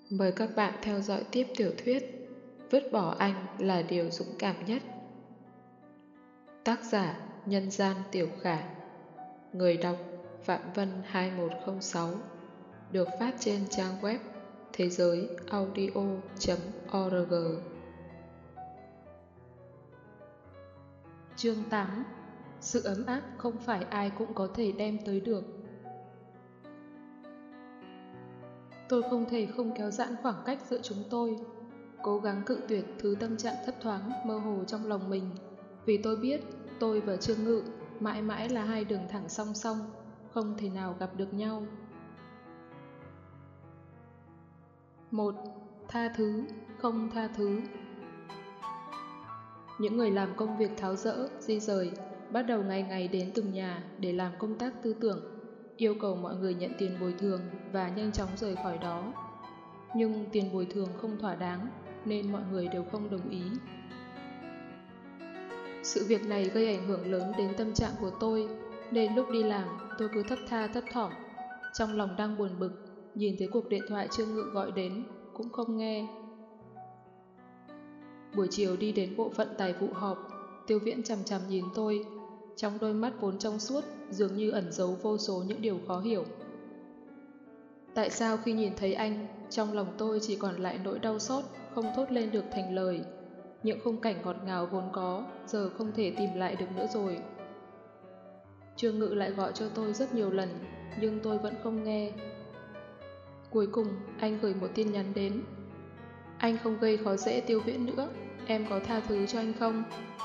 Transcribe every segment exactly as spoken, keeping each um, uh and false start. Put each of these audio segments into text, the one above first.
Mời các bạn theo dõi tiếp tiểu thuyết Vứt bỏ anh là điều dũng cảm nhất. Tác giả Nhân gian Tiểu Khả. Người đọc Phạm Vân hai một không sáu. Được phát trên trang web thế giới audio chấm org. Chương tám. Sự ấm áp không phải ai cũng có thể đem tới được. Tôi không thể không kéo giãn khoảng cách giữa chúng tôi, cố gắng cự tuyệt thứ tâm trạng thấp thoáng mơ hồ trong lòng mình, vì tôi biết tôi và Trương Ngự mãi mãi là hai đường thẳng song song, không thể nào gặp được nhau. Một. Tha thứ, không tha thứ. Những người làm công việc tháo dỡ, di rời bắt đầu ngày ngày đến từng nhà để làm công tác tư tưởng, yêu cầu mọi người nhận tiền bồi thường và nhanh chóng rời khỏi đó. Nhưng tiền bồi thường không thỏa đáng nên mọi người đều không đồng ý. Sự việc này gây ảnh hưởng lớn đến tâm trạng của tôi, nên lúc đi làm tôi cứ thất tha thất thỏm, trong lòng đang buồn bực, nhìn thấy cuộc điện thoại Trương Ngự gọi đến cũng không nghe. Buổi chiều đi đến bộ phận tài vụ họp, Tiêu Viễn chằm chằm nhìn tôi, trong đôi mắt vốn trong suốt dường như ẩn giấu vô số những điều khó hiểu. Tại sao khi nhìn thấy anh, trong lòng tôi chỉ còn lại nỗi đau xót không thốt lên được thành lời. Những khung cảnh ngọt ngào vốn có giờ không thể tìm lại được nữa rồi. Trương Ngự lại gọi cho tôi rất nhiều lần, nhưng tôi vẫn không nghe. Cuối cùng anh gửi một tin nhắn đến: anh không gây khó dễ Tiêu Viễn nữa, em có tha thứ cho anh không?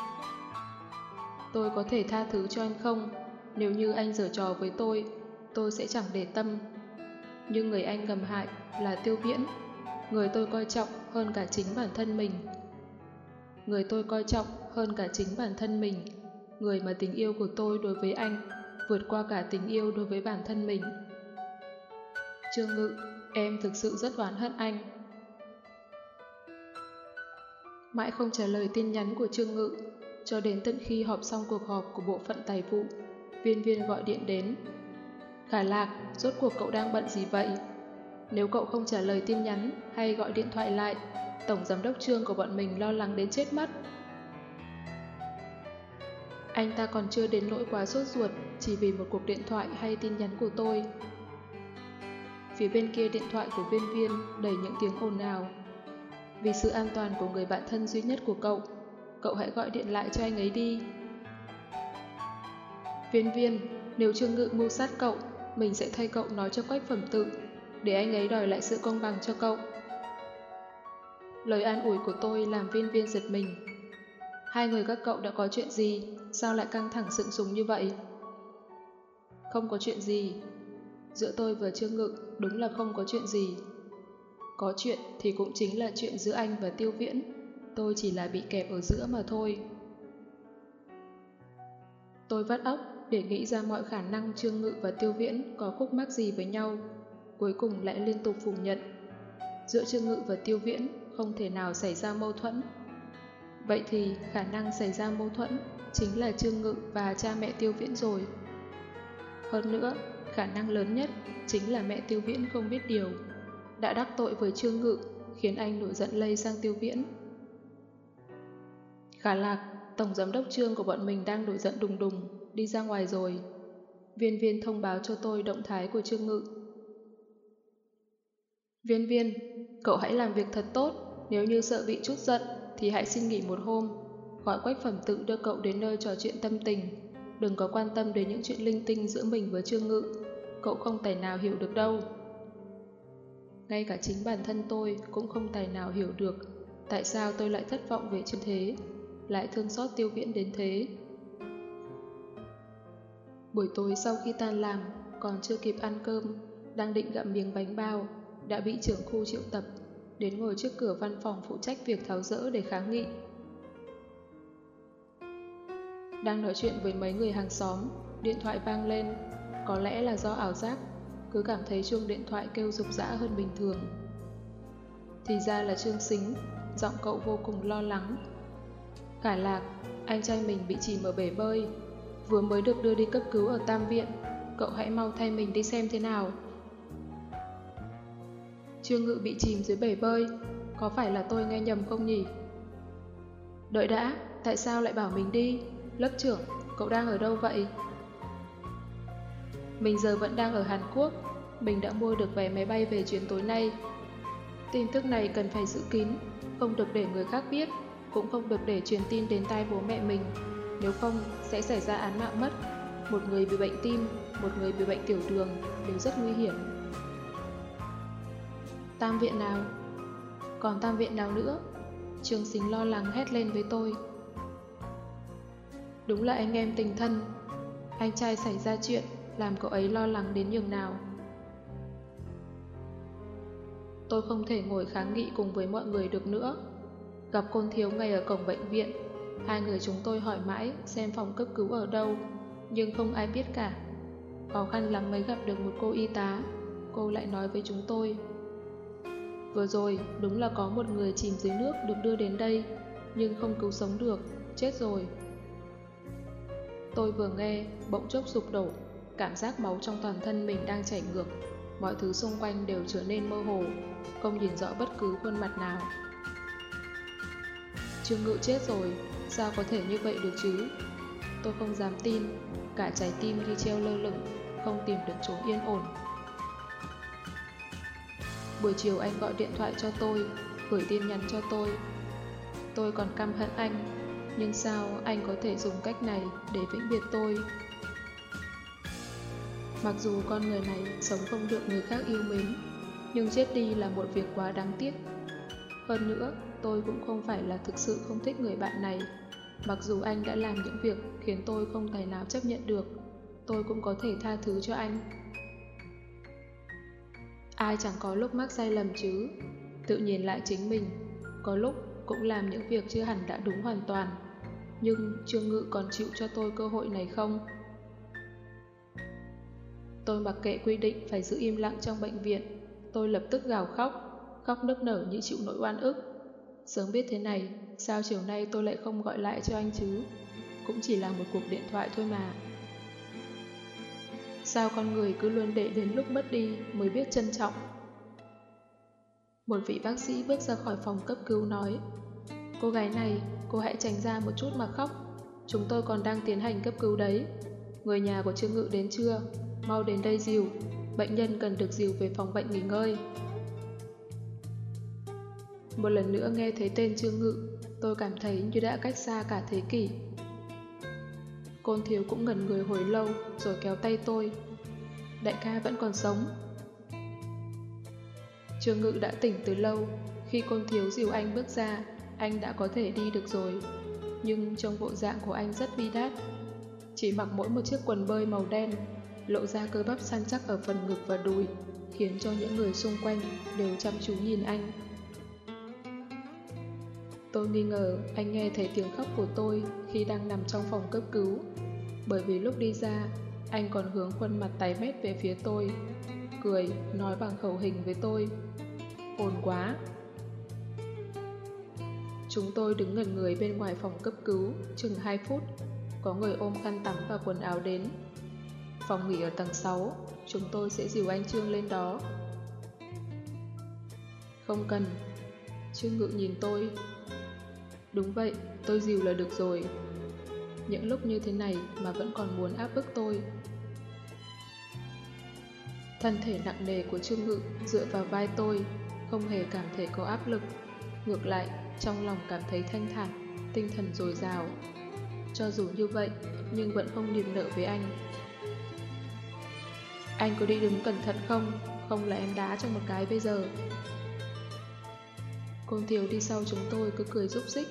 Tôi có thể tha thứ cho anh không? Nếu như anh giở trò với tôi, tôi sẽ chẳng để tâm. Nhưng người anh ngầm hại là Tiêu Viễn, người tôi coi trọng hơn cả chính bản thân mình. Người tôi coi trọng hơn cả chính bản thân mình, người mà tình yêu của tôi đối với anh vượt qua cả tình yêu đối với bản thân mình. Trương Ngự, em thực sự rất oán hận anh. Mãi không trả lời tin nhắn của Trương Ngự, cho đến tận khi họp xong cuộc họp của bộ phận tài vụ, Viên Viên gọi điện đến. Khả Lạc, rốt cuộc cậu đang bận gì vậy? Nếu cậu không trả lời tin nhắn hay gọi điện thoại lại, tổng giám đốc Trương của bọn mình lo lắng đến chết mất. Anh ta còn chưa đến nỗi quá sốt ruột chỉ vì một cuộc điện thoại hay tin nhắn của tôi. Phía bên kia điện thoại của Viên Viên đầy những tiếng ồn ào. Vì sự an toàn của người bạn thân duy nhất của cậu, cậu hãy gọi điện lại cho anh ấy đi. Viên Viên, nếu Trương Ngự mưu sát cậu, mình sẽ thay cậu nói cho Quách Phẩm Tự, để anh ấy đòi lại sự công bằng cho cậu. Lời an ủi của tôi làm Viên Viên giật mình. Hai người các cậu đã có chuyện gì, sao lại căng thẳng sượng sùng như vậy? Không có chuyện gì. Giữa tôi và Trương Ngự đúng là không có chuyện gì. Có chuyện thì cũng chính là chuyện giữa anh và Tiêu Viễn, tôi chỉ là bị kẹp ở giữa mà thôi. Tôi vắt óc để nghĩ ra mọi khả năng Trương Ngự và Tiêu Viễn có khúc mắc gì với nhau, cuối cùng lại liên tục phủ nhận. Giữa Trương Ngự và Tiêu Viễn không thể nào xảy ra mâu thuẫn. Vậy thì khả năng xảy ra mâu thuẫn chính là Trương Ngự và cha mẹ Tiêu Viễn rồi. Hơn nữa, khả năng lớn nhất chính là mẹ Tiêu Viễn không biết điều, đã đắc tội với Trương Ngự, khiến anh nổi giận lây sang Tiêu Viễn. Khả Lạc, tổng giám đốc Trương của bọn mình đang nổi giận đùng đùng, đi ra ngoài rồi. Viên Viên thông báo cho tôi động thái của Trương Ngự. Viên Viên, cậu hãy làm việc thật tốt, nếu như sợ bị chút giận thì hãy xin nghỉ một hôm, gọi Quách Phẩm Tự đưa cậu đến nơi trò chuyện tâm tình, đừng có quan tâm đến những chuyện linh tinh giữa mình với Trương Ngự, cậu không tài nào hiểu được đâu. Ngay cả chính bản thân tôi cũng không tài nào hiểu được tại sao tôi lại thất vọng về như thế, lại thương xót Tiêu Viễn đến thế. Buổi tối sau khi tan làm, còn chưa kịp ăn cơm, đang định gặm miếng bánh bao, đã bị trưởng khu triệu tập, đến ngồi trước cửa văn phòng phụ trách việc tháo dỡ để kháng nghị. Đang nói chuyện với mấy người hàng xóm, điện thoại vang lên, có lẽ là do ảo giác, cứ cảm thấy chuông điện thoại kêu rục rã hơn bình thường. Thì ra là Trương Sính, giọng cậu vô cùng lo lắng. Khả Lạc, anh trai mình bị chìm ở bể bơi, vừa mới được đưa đi cấp cứu ở Tam Viện, cậu hãy mau thay mình đi xem thế nào. Trương Ngự bị chìm dưới bể bơi, có phải là tôi nghe nhầm không nhỉ? Đợi đã, tại sao lại bảo mình đi? Lớp trưởng, cậu đang ở đâu vậy? Mình giờ vẫn đang ở Hàn Quốc, mình đã mua được vé máy bay về chuyến tối nay. Tin tức này cần phải giữ kín, không được để người khác biết, cũng không được để truyền tin đến tai bố mẹ mình. Nếu không, sẽ xảy ra án mạng mất. Một người bị bệnh tim, một người bị bệnh tiểu đường đều rất nguy hiểm. Tam viện nào? Còn tam viện nào nữa? Trương Sính lo lắng hét lên với tôi. Đúng là anh em tình thân. Anh trai xảy ra chuyện, làm cậu ấy lo lắng đến nhường nào. Tôi không thể ngồi kháng nghị cùng với mọi người được nữa. Gặp Côn Thiếu ngay ở cổng bệnh viện, hai người chúng tôi hỏi mãi xem phòng cấp cứu ở đâu, nhưng không ai biết cả. Khó khăn lắm mới gặp được một cô y tá. Cô lại nói với chúng tôi: vừa rồi đúng là có một người chìm dưới nước được đưa đến đây, nhưng không cứu sống được, chết rồi. Tôi vừa nghe, bỗng chốc sụp đổ, cảm giác máu trong toàn thân mình đang chảy ngược. Mọi thứ xung quanh đều trở nên mơ hồ, không nhìn rõ bất cứ khuôn mặt nào. Trương Ngự chết rồi, sao có thể như vậy được chứ? Tôi không dám tin, cả trái tim như treo lơ lửng, không tìm được chỗ yên ổn. Buổi chiều anh gọi điện thoại cho tôi, gửi tin nhắn cho tôi. Tôi còn căm hận anh, nhưng sao anh có thể dùng cách này để vĩnh biệt tôi? Mặc dù con người này sống không được người khác yêu mến, nhưng chết đi là một việc quá đáng tiếc. Hơn nữa, tôi cũng không phải là thực sự không thích người bạn này. Mặc dù anh đã làm những việc khiến tôi không tài nào chấp nhận được, tôi cũng có thể tha thứ cho anh. Ai chẳng có lúc mắc sai lầm chứ. Tự nhìn lại chính mình, có lúc cũng làm những việc chưa hẳn đã đúng hoàn toàn. Nhưng Trương Ngự còn chịu cho tôi cơ hội này không? Tôi mặc kệ quy định phải giữ im lặng trong bệnh viện. Tôi lập tức gào khóc, khóc nức nở như chịu nỗi oan ức. Sớm biết thế này, sao chiều nay tôi lại không gọi lại cho anh chứ? Cũng chỉ là một cuộc điện thoại thôi mà. Sao con người cứ luôn để đến lúc mất đi mới biết trân trọng? Một vị bác sĩ bước ra khỏi phòng cấp cứu nói: cô gái này, cô hãy tránh ra một chút mà khóc. Chúng tôi còn đang tiến hành cấp cứu đấy. Người nhà của Trương Ngự đến chưa? Mau đến đây dìu. Bệnh nhân cần được dìu về phòng bệnh nghỉ ngơi. Một lần nữa nghe thấy tên Trương Ngự, tôi cảm thấy như đã cách xa cả thế kỷ. Côn Thiếu cũng ngẩn người hồi lâu rồi kéo tay tôi. Đại ca vẫn còn sống. Trương Ngự đã tỉnh từ lâu. Khi Côn Thiếu dìu anh bước ra, anh đã có thể đi được rồi. Nhưng trong bộ dạng của anh rất bi đát. Chỉ mặc mỗi một chiếc quần bơi màu đen, lộ ra cơ bắp săn chắc ở phần ngực và đùi, khiến cho những người xung quanh đều chăm chú nhìn anh. Tôi nghi ngờ anh nghe thấy tiếng khóc của tôi khi đang nằm trong phòng cấp cứu, bởi vì lúc đi ra, anh còn hướng khuôn mặt tái mét về phía tôi, cười, nói bằng khẩu hình với tôi: ổn quá. Chúng tôi đứng ngẩn người bên ngoài phòng cấp cứu chừng hai phút, có người ôm khăn tắm và quần áo đến. Phòng nghỉ ở tầng sáu, chúng tôi sẽ dìu anh Trương lên đó. Không cần. Trương Ngự nhìn tôi. Đúng vậy, tôi dìu là được rồi. Những lúc như thế này mà vẫn còn muốn áp bức tôi. Thân thể nặng nề của Trương Ngự dựa vào vai tôi, không hề cảm thấy có áp lực. Ngược lại, trong lòng cảm thấy thanh thản, tinh thần dồi dào. Cho dù như vậy, nhưng vẫn không niềm nợ với anh. Anh có đi đứng cẩn thận không? Không là em đá cho một cái bây giờ. Côn Thiếu đi sau chúng tôi cứ cười rúc rích.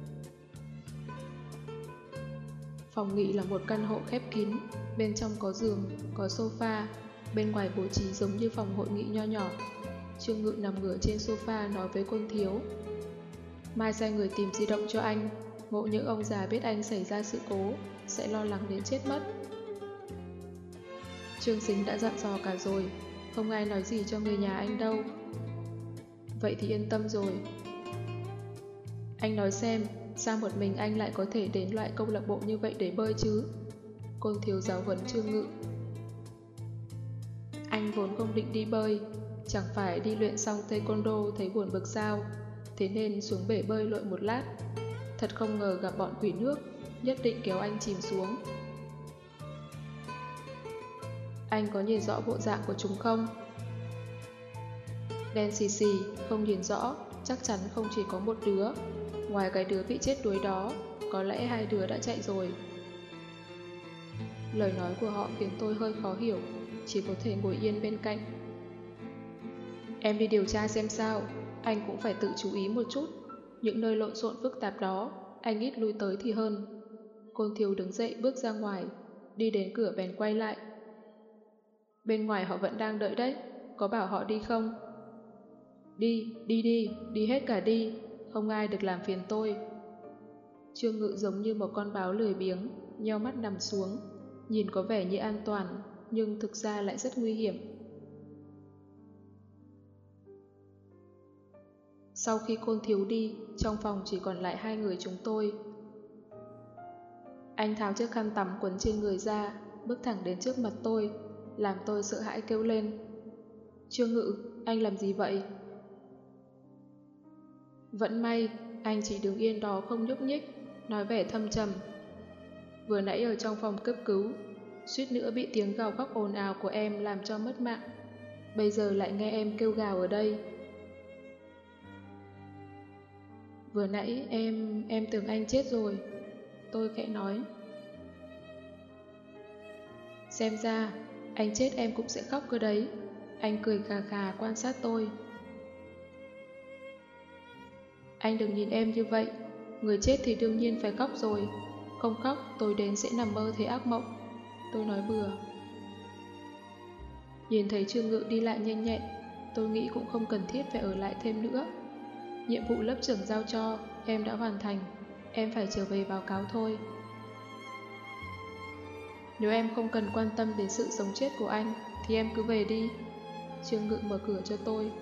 Phòng nghỉ là một căn hộ khép kín, bên trong có giường, có sofa, bên ngoài bố trí giống như phòng hội nghị nho nhỏ. Trương Ngự nằm ngửa trên sofa nói với Côn Thiếu: mai sai người tìm di động cho anh, ngộ nhỡ ông già biết anh xảy ra sự cố, sẽ lo lắng đến chết mất. Trương Sính đã dặn dò cả rồi, không ai nói gì cho người nhà anh đâu. Vậy thì yên tâm rồi. Anh nói xem, sao một mình anh lại có thể đến loại câu lạc bộ như vậy để bơi chứ? Côn Thiếu giáo huấn Trương Ngự. Anh vốn không định đi bơi, chẳng phải đi luyện xong taekwondo thấy buồn bực sao, thế nên xuống bể bơi lội một lát. Thật không ngờ gặp bọn quỷ nước, nhất định kéo anh chìm xuống. Anh có nhìn rõ bộ dạng của chúng không? Đen xì xì, không nhìn rõ, chắc chắn không chỉ có một đứa. Ngoài cái đứa bị chết đuối đó, có lẽ hai đứa đã chạy rồi. Lời nói của họ khiến tôi hơi khó hiểu, chỉ có thể ngồi yên bên cạnh. Em đi điều tra xem sao, anh cũng phải tự chú ý một chút. Những nơi lộn xộn phức tạp đó, anh ít lui tới thì hơn. Côn Thiếu đứng dậy bước ra ngoài, đi đến cửa bèn quay lại. Bên ngoài họ vẫn đang đợi đấy, có bảo họ đi không? Đi, đi đi, đi hết cả đi, không ai được làm phiền tôi. Trương Ngự giống như một con báo lười biếng, nheo mắt nằm xuống, nhìn có vẻ như an toàn, nhưng thực ra lại rất nguy hiểm. Sau khi Côn Thiếu đi, trong phòng chỉ còn lại hai người chúng tôi. Anh tháo chiếc khăn tắm quấn trên người ra, bước thẳng đến trước mặt tôi, làm tôi sợ hãi kêu lên. Trương Ngự, anh làm gì vậy? Vẫn may, anh chỉ đứng yên đó không nhúc nhích, nói vẻ thâm trầm. Vừa nãy ở trong phòng cấp cứu, suýt nữa bị tiếng gào khóc ồn ào của em làm cho mất mạng. Bây giờ lại nghe em kêu gào ở đây. Vừa nãy em, em tưởng anh chết rồi. Tôi khẽ nói. Xem ra, anh chết em cũng sẽ khóc cơ đấy. Anh cười khà khà quan sát tôi. Anh đừng nhìn em như vậy. Người chết thì đương nhiên phải khóc rồi. Không khóc, tôi đến sẽ nằm mơ thấy ác mộng. Tôi nói bừa. Nhìn thấy Trương Ngự đi lại nhanh nhẹn, tôi nghĩ cũng không cần thiết phải ở lại thêm nữa. Nhiệm vụ lớp trưởng giao cho, em đã hoàn thành. Em phải trở về báo cáo thôi. Nếu em không cần quan tâm đến sự sống chết của anh, thì em cứ về đi. Trương Ngự mở cửa cho tôi.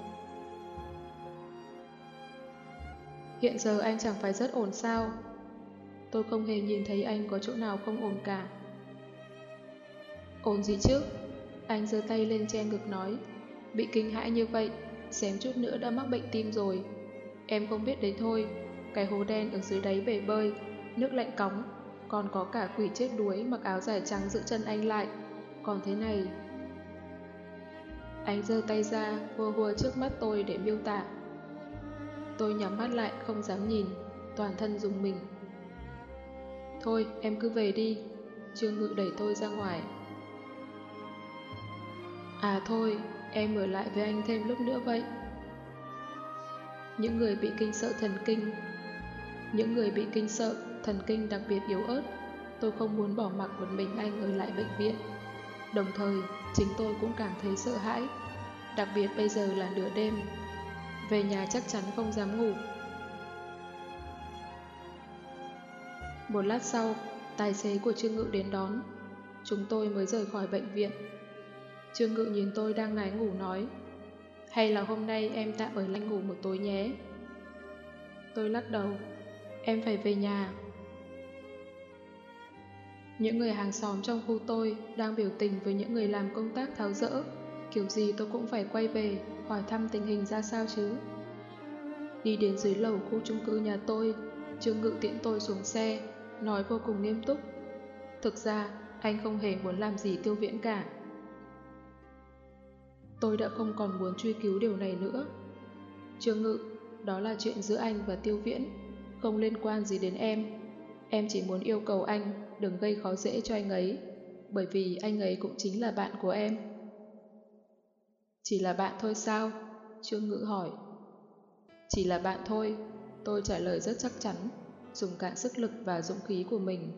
Hiện giờ anh chẳng phải rất ổn sao? Tôi không hề nhìn thấy anh có chỗ nào không ổn cả. Ổn gì chứ? Anh giơ tay lên che ngực nói. Bị kinh hãi như vậy, xém chút nữa đã mắc bệnh tim rồi. Em không biết đấy thôi, cái hố đen ở dưới đáy bể bơi, nước lạnh cóng, còn có cả quỷ chết đuối mặc áo dài trắng giữ chân anh lại. Còn thế này... Anh giơ tay ra, hùa hùa trước mắt tôi để miêu tả. Tôi nhắm mắt lại không dám nhìn, toàn thân rùng mình. Thôi, em cứ về đi. Trương Ngự đẩy tôi ra ngoài. À thôi, em ở lại với anh thêm lúc nữa vậy. Những người bị kinh sợ thần kinh Những người bị kinh sợ, thần kinh đặc biệt yếu ớt, tôi không muốn bỏ mặc một mình anh ở lại bệnh viện. Đồng thời, chính tôi cũng cảm thấy sợ hãi, đặc biệt bây giờ là nửa đêm. Về nhà chắc chắn không dám ngủ. Một lát sau, tài xế của Trương Ngự đến đón. Chúng tôi mới rời khỏi bệnh viện. Trương Ngự nhìn tôi đang ngái ngủ nói, hay là hôm nay em tạm ở lại ngủ một tối nhé. Tôi lắc đầu, em phải về nhà. Những người hàng xóm trong khu tôi đang biểu tình với những người làm công tác tháo dỡ. Kiểu gì tôi cũng phải quay về, hỏi thăm tình hình ra sao chứ. Đi đến dưới lầu khu chung cư nhà tôi, Trương Ngự tiễn tôi xuống xe, nói vô cùng nghiêm túc. Thực ra, anh không hề muốn làm gì Tiêu Viễn cả. Tôi đã không còn muốn truy cứu điều này nữa. Trương Ngự, đó là chuyện giữa anh và Tiêu Viễn, không liên quan gì đến em. Em chỉ muốn yêu cầu anh đừng gây khó dễ cho anh ấy, bởi vì anh ấy cũng chính là bạn của em. Chỉ là bạn thôi sao? Trương Ngự hỏi. Chỉ là bạn thôi, tôi trả lời rất chắc chắn, dùng cả sức lực và dũng khí của mình.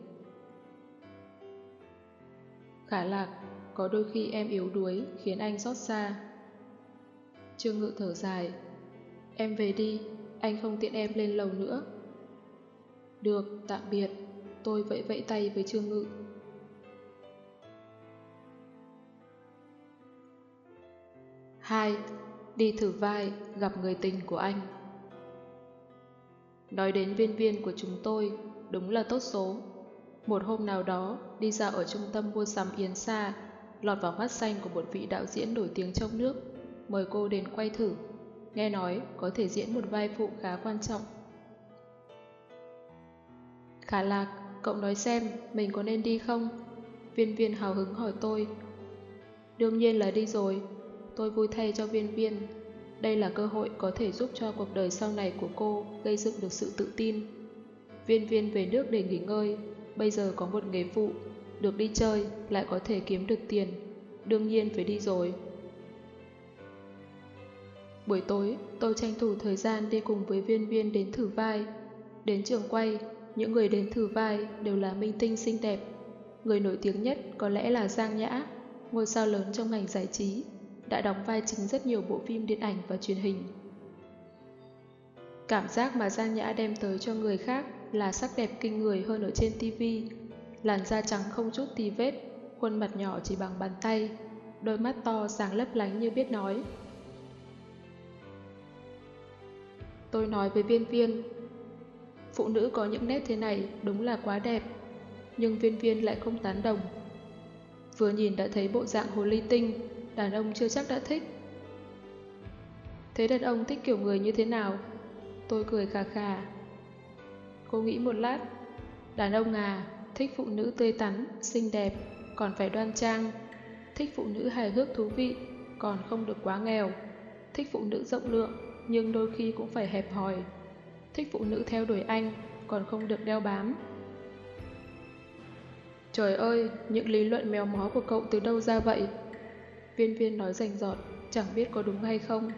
Khả Lạc, có đôi khi em yếu đuối khiến anh xót xa. Trương Ngự thở dài. Em về đi, anh không tiện em lên lầu nữa. Được, tạm biệt. Tôi vẫy vẫy tay với Trương Ngự. Hai. Đi thử vai, gặp người tình của anh. Nói đến viên viên của chúng tôi, đúng là tốt số. Một hôm nào đó, đi dạo ở trung tâm mua sắm Yến Sa, lọt vào mắt xanh của một vị đạo diễn nổi tiếng trong nước, mời cô đến quay thử. Nghe nói có thể diễn một vai phụ khá quan trọng. Khả Lạc, cậu nói xem mình có nên đi không? Viên Viên hào hứng hỏi tôi. Đương nhiên là đi rồi. Tôi vui thay cho Viên Viên. Đây là cơ hội có thể giúp cho cuộc đời sau này của cô gây dựng được sự tự tin. Viên Viên về nước để nghỉ ngơi. Bây giờ có một nghề phụ, được đi chơi, lại có thể kiếm được tiền. Đương nhiên phải đi rồi. Buổi tối, tôi tranh thủ thời gian đi cùng với Viên Viên đến thử vai. Đến trường quay, những người đến thử vai đều là minh tinh xinh đẹp. Người nổi tiếng nhất có lẽ là Giang Nhã, ngôi sao lớn trong ngành giải trí, đã đóng vai chính rất nhiều bộ phim điện ảnh và truyền hình. Cảm giác mà Giang Nhã đem tới cho người khác là sắc đẹp kinh người hơn ở trên ti vi. Làn da trắng không chút tì vết, khuôn mặt nhỏ chỉ bằng bàn tay, đôi mắt to sáng lấp lánh như biết nói. Tôi nói với Viên Viên, phụ nữ có những nét thế này đúng là quá đẹp, nhưng Viên Viên lại không tán đồng. Vừa nhìn đã thấy bộ dạng hồ ly tinh, đàn ông chưa chắc đã thích. Thế đàn ông thích kiểu người như thế nào? Tôi cười khà khà. Cô nghĩ một lát. Đàn ông à, thích phụ nữ tươi tắn, xinh đẹp, còn phải đoan trang. Thích phụ nữ hài hước thú vị, còn không được quá nghèo. Thích phụ nữ rộng lượng, nhưng đôi khi cũng phải hẹp hòi. Thích phụ nữ theo đuổi anh, còn không được đeo bám. Trời ơi, những lý luận méo mó của cậu từ đâu ra vậy? Viên Viên nói rành rọt, chẳng biết có đúng hay không.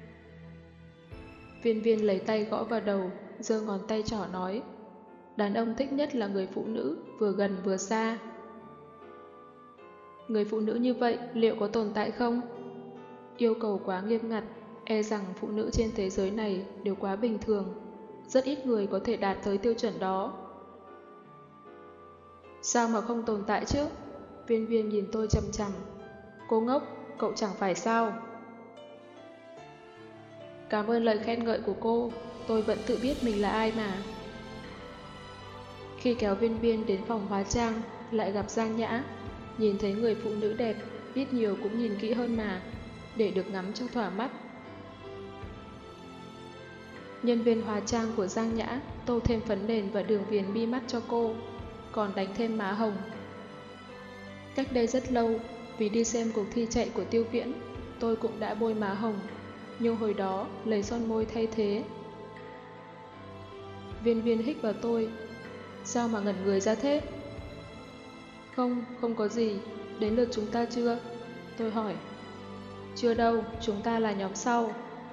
Viên Viên lấy tay gõ vào đầu, giơ ngón tay trỏ nói, đàn ông thích nhất là người phụ nữ, vừa gần vừa xa. Người phụ nữ như vậy liệu có tồn tại không? Yêu cầu quá nghiêm ngặt, e rằng phụ nữ trên thế giới này đều quá bình thường. Rất ít người có thể đạt tới tiêu chuẩn đó. Sao mà không tồn tại chứ? Viên Viên nhìn tôi chằm chằm. Cô ngốc, cậu chẳng phải sao? Cảm ơn lời khen ngợi của cô, tôi vẫn tự biết mình là ai mà. Khi kéo Viên Viên đến phòng hóa trang, lại gặp Giang Nhã. Nhìn thấy người phụ nữ đẹp, ít nhiều cũng nhìn kỹ hơn mà, để được ngắm cho thỏa mắt. Nhân viên hóa trang của Giang Nhã tô thêm phấn nền và đường viền mi mắt cho cô, còn đánh thêm má hồng. Cách đây rất lâu, vì đi xem cuộc thi chạy của Tiêu Viễn, tôi cũng đã bôi má hồng, nhưng hồi đó lấy son môi thay thế. Viên Viên hích vào tôi. Sao mà ngẩn người ra thế? Không, không có gì. Đến lượt chúng ta chưa? Tôi hỏi. Chưa đâu, chúng ta là nhóm sau.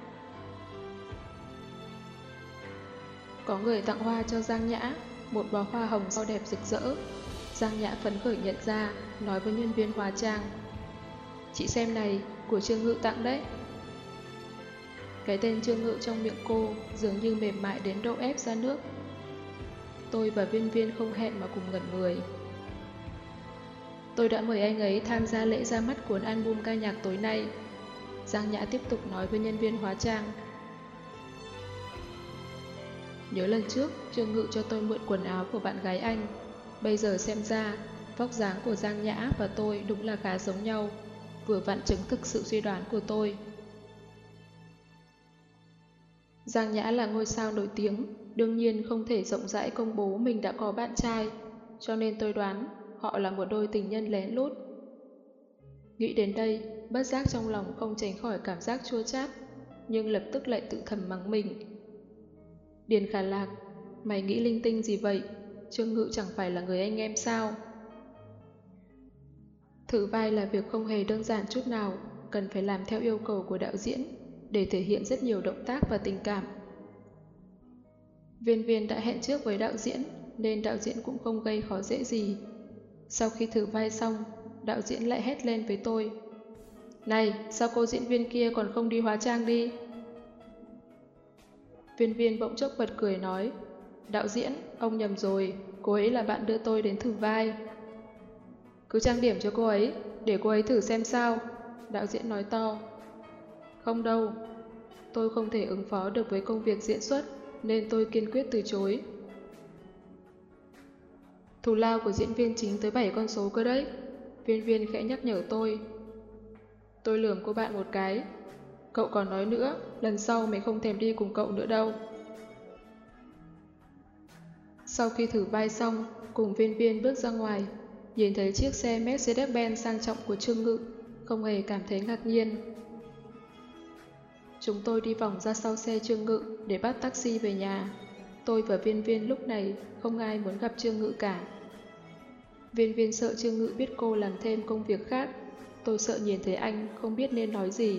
Có người tặng hoa cho Giang Nhã, một bó hoa hồng sao đẹp rực rỡ. Giang Nhã phấn khởi nhận ra, nói với nhân viên hóa trang. Chị xem này, của Trương Ngự tặng đấy. Cái tên Trương Ngự trong miệng cô dường như mềm mại đến độ ép ra nước. Tôi và Viên Viên không hẹn mà cùng ngẩn người. Tôi đã mời anh ấy tham gia lễ ra mắt cuốn album ca nhạc tối nay. Giang Nhã tiếp tục nói với nhân viên hóa trang. Nhớ lần trước, Trương Ngự cho tôi mượn quần áo của bạn gái anh. Bây giờ xem ra, vóc dáng của Giang Nhã và tôi đúng là khá giống nhau, vừa vặn chứng thực sự suy đoán của tôi. Giang Nhã là ngôi sao nổi tiếng, đương nhiên không thể rộng rãi công bố mình đã có bạn trai, cho nên tôi đoán họ là một đôi tình nhân lén lút. Nghĩ đến đây, bất giác trong lòng không tránh khỏi cảm giác chua chát, nhưng lập tức lại tự thầm mắng mình. Điền Khả Lạc, mày nghĩ linh tinh gì vậy? Trương Ngự chẳng phải là người anh em sao? Thử vai là việc không hề đơn giản chút nào, cần phải làm theo yêu cầu của đạo diễn, để thể hiện rất nhiều động tác và tình cảm. Viên Viên đã hẹn trước với đạo diễn, nên đạo diễn cũng không gây khó dễ gì. Sau khi thử vai xong, đạo diễn lại hét lên với tôi. Này, sao cô diễn viên kia còn không đi hóa trang đi? Viên Viên bỗng chốc bật cười nói, đạo diễn, ông nhầm rồi, cô ấy là bạn đưa tôi đến thử vai. Cứ trang điểm cho cô ấy, để cô ấy thử xem sao, đạo diễn nói to. Không đâu, tôi không thể ứng phó được với công việc diễn xuất, nên tôi kiên quyết từ chối. Thù lao của diễn viên chính tới bảy con số cơ đấy, Viên Viên khẽ nhắc nhở tôi. Tôi lườm cô bạn một cái. Cậu còn nói nữa, lần sau mình không thèm đi cùng cậu nữa đâu. Sau khi thử vai xong, cùng Viên Viên bước ra ngoài, nhìn thấy chiếc xe Mercedes-Benz sang trọng của Trương Ngự, không hề cảm thấy ngạc nhiên. Chúng tôi đi vòng ra sau xe Trương Ngự để bắt taxi về nhà. Tôi và Viên Viên lúc này không ai muốn gặp Trương Ngự cả. Viên Viên sợ Trương Ngự biết cô làm thêm công việc khác. Tôi sợ nhìn thấy anh không biết nên nói gì.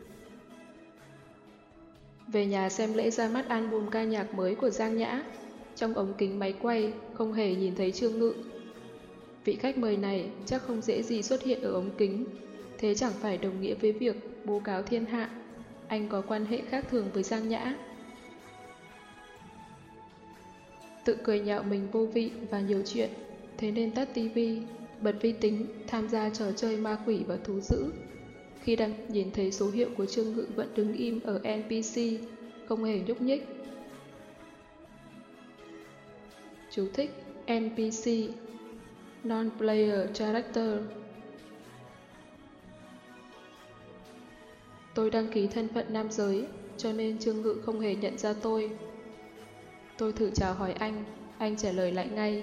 Về nhà xem lễ ra mắt album ca nhạc mới của Giang Nhã. Trong ống kính máy quay không hề nhìn thấy Trương Ngự. Vị khách mời này chắc không dễ gì xuất hiện ở ống kính. Thế chẳng phải đồng nghĩa với việc bố cáo thiên hạ anh có quan hệ khác thường với Giang Nhã. Tự cười nhạo mình vô vị và nhiều chuyện, thế nên tắt tivi, bật vi tính, tham gia trò chơi ma quỷ và thú dữ. Khi đang nhìn thấy số hiệu của Trương Ngự vẫn đứng im ở en pê xê, không hề nhúc nhích. Chú thích en pê xê Non-Player Character. Tôi đăng ký thân phận nam giới, cho nên Trương Ngự không hề nhận ra tôi. Tôi thử chào hỏi anh, anh trả lời lại ngay.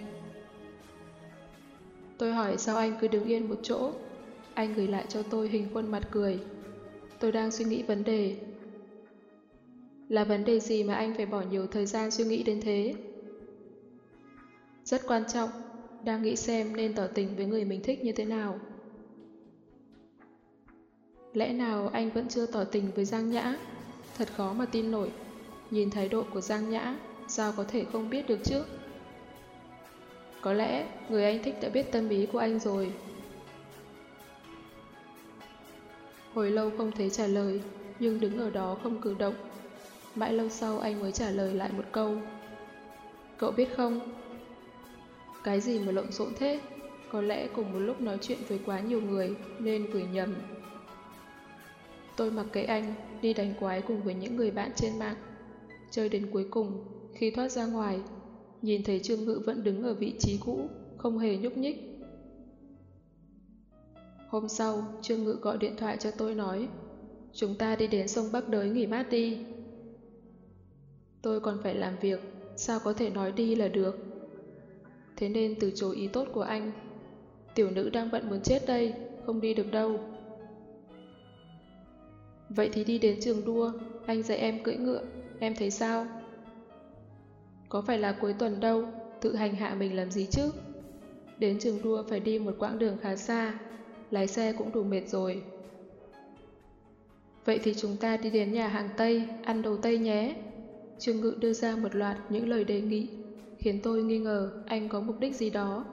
Tôi hỏi sao anh cứ đứng yên một chỗ. Anh gửi lại cho tôi hình khuôn mặt cười. Tôi đang suy nghĩ vấn đề. Là vấn đề gì mà anh phải bỏ nhiều thời gian suy nghĩ đến thế? Rất quan trọng, đang nghĩ xem nên tỏ tình với người mình thích như thế nào. Lẽ nào anh vẫn chưa tỏ tình với Giang Nhã? Thật khó mà tin nổi. Nhìn thái độ của Giang Nhã, sao có thể không biết được chứ? Có lẽ người anh thích đã biết tâm ý của anh rồi. Hồi lâu không thấy trả lời, nhưng đứng ở đó không cử động. Mãi lâu sau anh mới trả lời lại một câu. Cậu biết không? Cái gì mà lộn xộn thế? Có lẽ cùng một lúc nói chuyện với quá nhiều người nên gửi nhầm. Tôi mặc kệ anh, đi đánh quái cùng với những người bạn trên mạng. Chơi đến cuối cùng, khi thoát ra ngoài, nhìn thấy Trương Ngự vẫn đứng ở vị trí cũ, không hề nhúc nhích. Hôm sau, Trương Ngự gọi điện thoại cho tôi nói, chúng ta đi đến sông Bắc Đới nghỉ mát đi. Tôi còn phải làm việc, sao có thể nói đi là được. Thế nên từ chối ý tốt của anh. Tiểu nữ đang bận muốn chết đây, không đi được đâu. Vậy thì đi đến trường đua, anh dạy em cưỡi ngựa, em thấy sao? Có phải là cuối tuần đâu, tự hành hạ mình làm gì chứ? Đến trường đua phải đi một quãng đường khá xa, lái xe cũng đủ mệt rồi. Vậy thì chúng ta đi đến nhà hàng Tây, ăn đồ Tây nhé. Trương Ngự đưa ra một loạt những lời đề nghị, khiến tôi nghi ngờ anh có mục đích gì đó.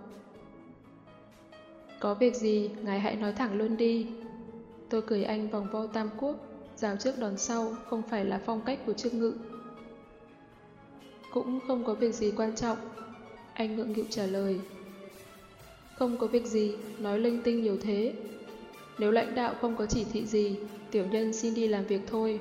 Có việc gì, ngài hãy nói thẳng luôn đi. Tôi cười anh vòng vo tam quốc, rào trước đón sau không phải là phong cách của Trương Ngự. Cũng không có việc gì quan trọng, anh ngượng nghịu trả lời. Không có việc gì, nói linh tinh nhiều thế. Nếu lãnh đạo không có chỉ thị gì, tiểu nhân xin đi làm việc thôi.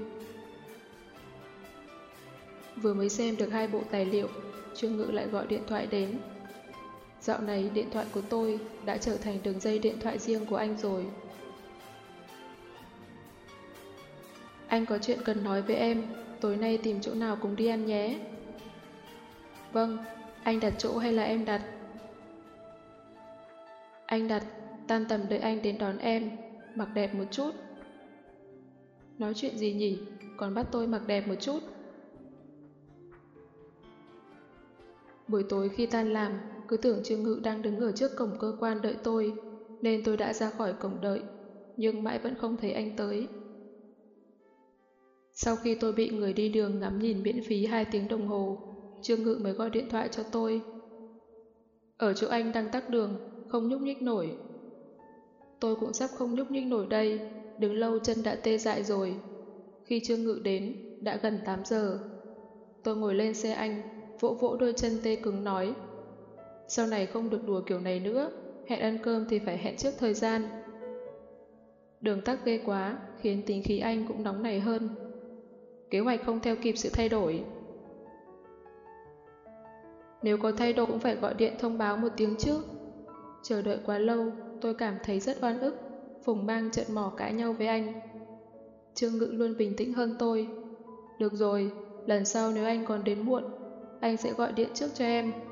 Vừa mới xem được hai bộ tài liệu, Trương Ngự lại gọi điện thoại đến. Dạo này điện thoại của tôi đã trở thành đường dây điện thoại riêng của anh rồi. Anh có chuyện cần nói với em, tối nay tìm chỗ nào cùng đi ăn nhé. Vâng, anh đặt chỗ hay là em đặt? Anh đặt, tan tầm đợi anh đến đón em, mặc đẹp một chút. Nói chuyện gì nhỉ, còn bắt tôi mặc đẹp một chút. Buổi tối khi tan làm, cứ tưởng Trương Ngự đang đứng ở trước cổng cơ quan đợi tôi, nên tôi đã ra khỏi cổng đợi, nhưng mãi vẫn không thấy anh tới. Sau khi tôi bị người đi đường ngắm nhìn miễn phí hai tiếng đồng hồ, Trương Ngự mới gọi điện thoại cho tôi. Ở chỗ anh đang tắc đường, không nhúc nhích nổi. Tôi cũng sắp không nhúc nhích nổi đây, đứng lâu chân đã tê dại rồi. Khi Trương Ngự đến, đã gần tám giờ. Tôi ngồi lên xe anh, vỗ vỗ đôi chân tê cứng nói. Sau này không được đùa kiểu này nữa, hẹn ăn cơm thì phải hẹn trước thời gian. Đường tắc ghê quá, khiến tính khí anh cũng nóng nảy hơn. Kế hoạch không theo kịp sự thay đổi. Nếu có thay đổi cũng phải gọi điện thông báo một tiếng trước. Chờ đợi quá lâu, tôi cảm thấy rất oan ức, phùng mang trợn mỏ cãi nhau với anh. Trương Ngữ luôn bình tĩnh hơn tôi. Được rồi, lần sau nếu anh còn đến muộn, anh sẽ gọi điện trước cho em.